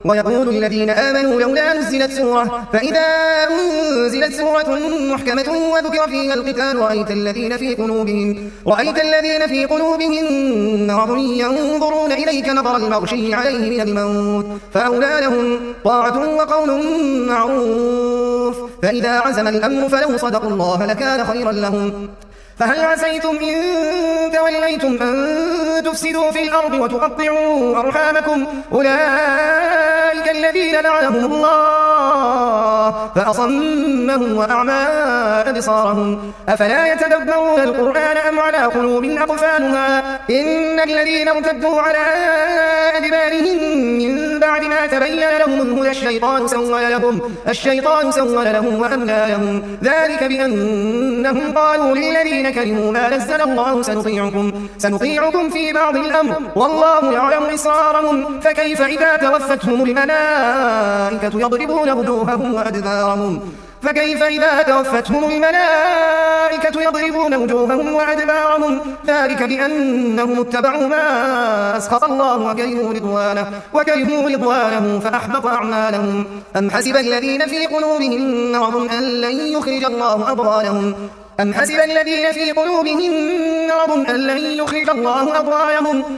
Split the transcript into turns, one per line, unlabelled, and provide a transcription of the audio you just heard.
ويقول الذين آمنوا لولا نزلت سورة فإذا أنزلت سورة محكمة وذكر فيها القتال رأيت الذين في قلوبهم مرض ينظرون إليك نظر المغشي عليه من الموت فأولى لهم طاعة وقول معروف فإذا عزم الأمر فلو صدقوا الله لكان خيرا لهم فهل عسيتم إن توليتم أن تفسدوا في الأرض وتقطعوا أرحامكم أولئك الذين لعنهم الله فأصمهم وأعمى أبصارهم أفلا يتدبرون القرآن أم على قلوب أقفالها إن الذين ارتدوا على أدبارهم من بعد ما تبين لهم الهدى الشيطان سول لهم وأملى لهم ذلك بأنهم قالوا للذين كرهوا ما نزل الله سنطيعكم في بعض الأمر والله يعلم إسرارهم فكيف إذا توفتهم الملائكة يضربون وجوههم وأدبارهم ذلك بأنهم اتبعوا ما أسخط الله وكرهوا رضوانه فأحبط أعمالهم أم حسب الذين في قلوبهم مرض أن لن يخرج الله أضغانهم